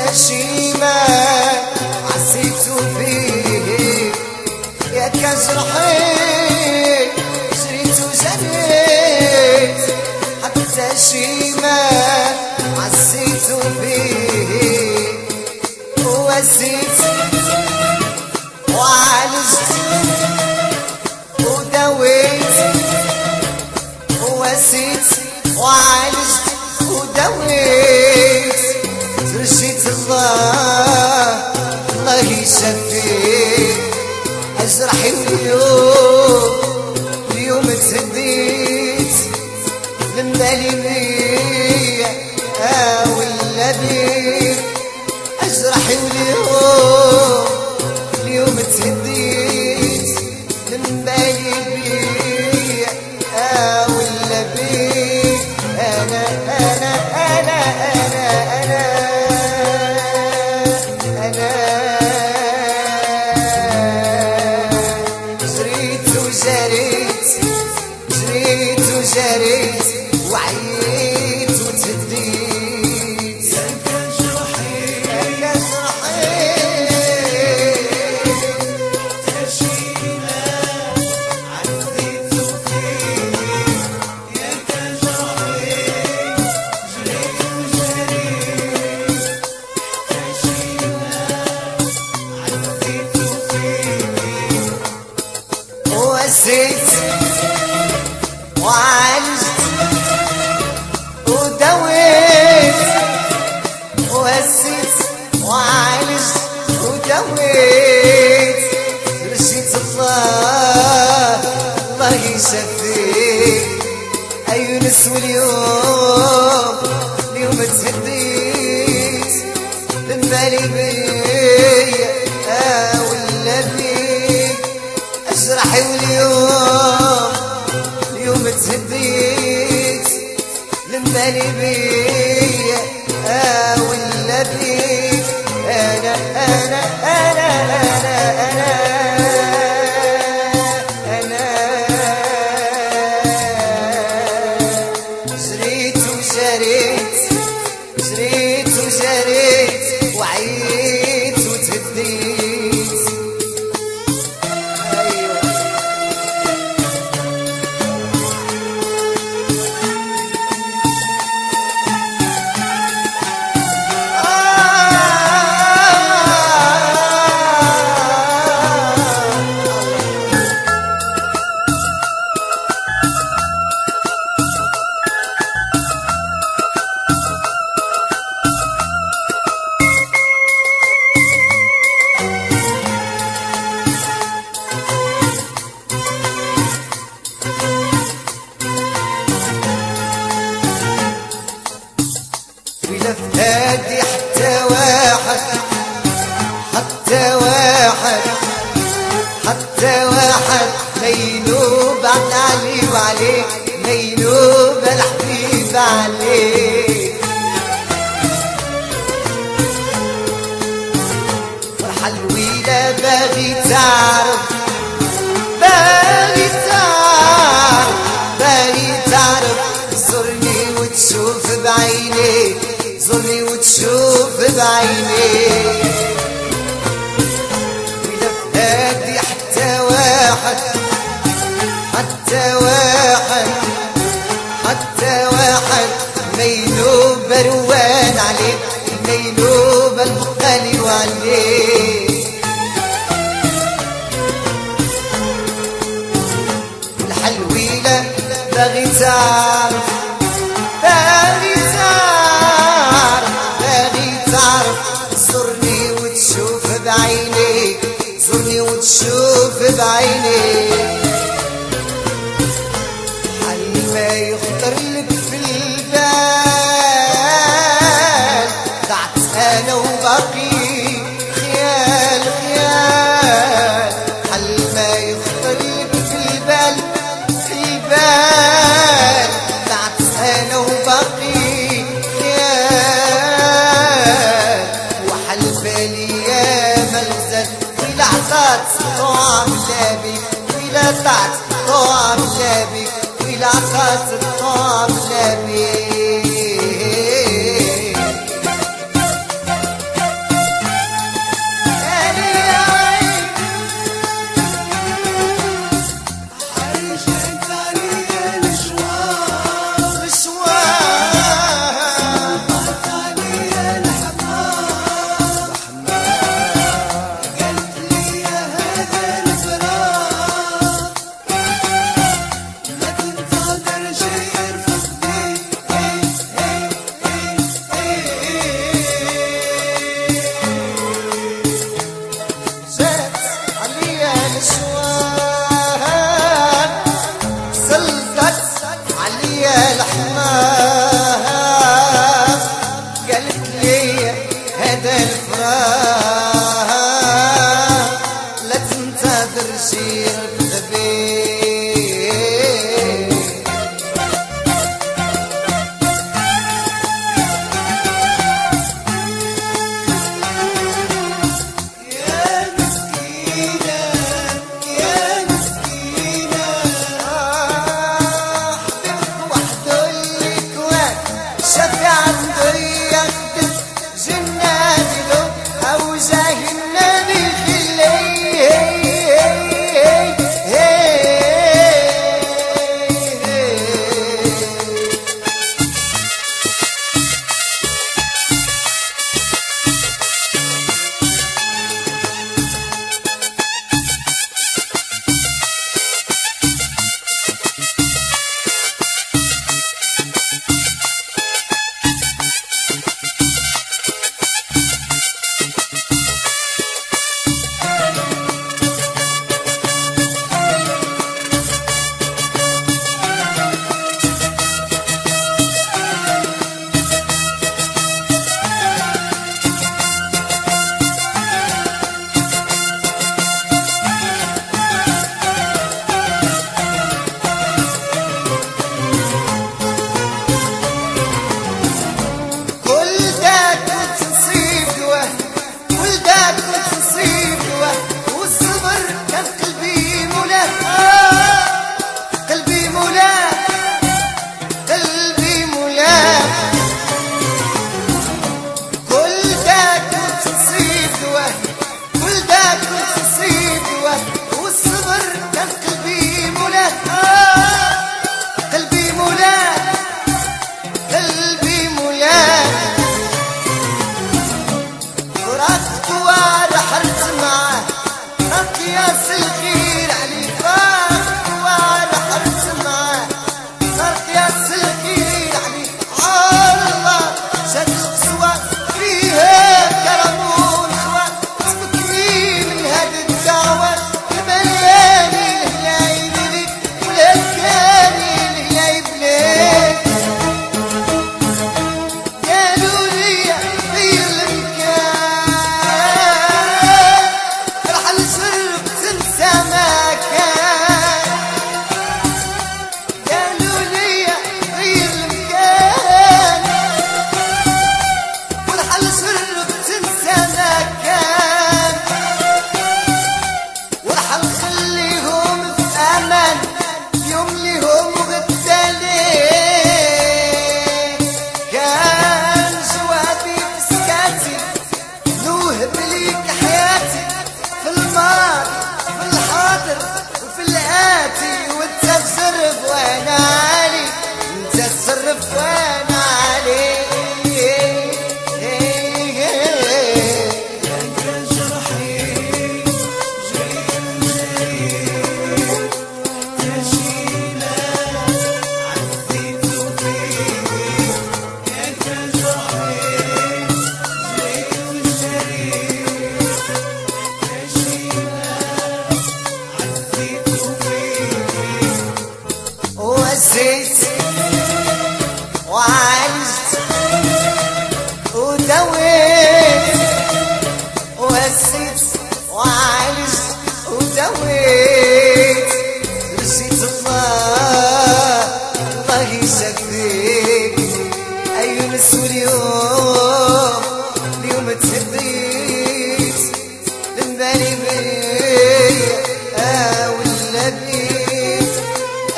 شيمة عسيت فيه يا كجرحي جريت وجريت حتى شيمة عسيت فيه ووسيت وعالجت ودويت ووسيت وعالجت ودويت رشيت الله يشفيك أجرحي اليوم تهديت من بالي بيا ولا بيك أجرحي اليوم تهديت من بالي بيا ولا بيك أنا جريت وجريت وعيت وتهديت يا كجرحي تشيمة عديت فيني يا كجرحي جريت وجريت تشيمة عديت فيني ووسيت وعالجت ودويت ووسيت وعالجت ودويت رشيت الله يشفيك أيونس واليوم تهديت من بالي بيا ولا بيك أجرحي اليوم تهديت من بالي بيا ولا بيك أنا جريت وجريت وعيت وتهديت أيوة ولف هادي حتى واحد ميلوب عن علي وعليك ميلوب الحبيب عليك فرحة الويلة باغي تعرف زرني وتشوف بعينيك زرني وتشوف بعينيك ولف هادي حتى واحد ميلوب بروان عليك ميلوب البقالي وعليك الحلويلة باغي تعرف زرني وتشوف بعينيك حل ما يخطر لك في البال ضعت انا وباقي خيال حل ما يخطر لك في البال ضعت انا وباقي خيال وحل بالي يا ملزل في لحظات طعم لابي ولا طعت طعم لابي ولا طعت طعم لابي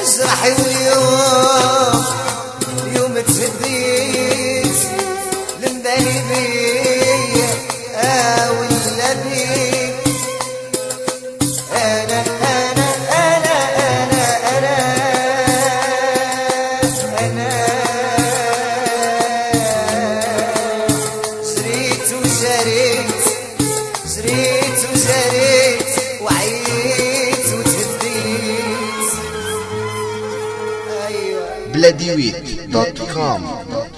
جرحي واليوم يوم تهديت لمبالي بيا ولا بيك انا جريت وجريت جريت وجريت وعيت وتهديت. ايوه بلاديويت.com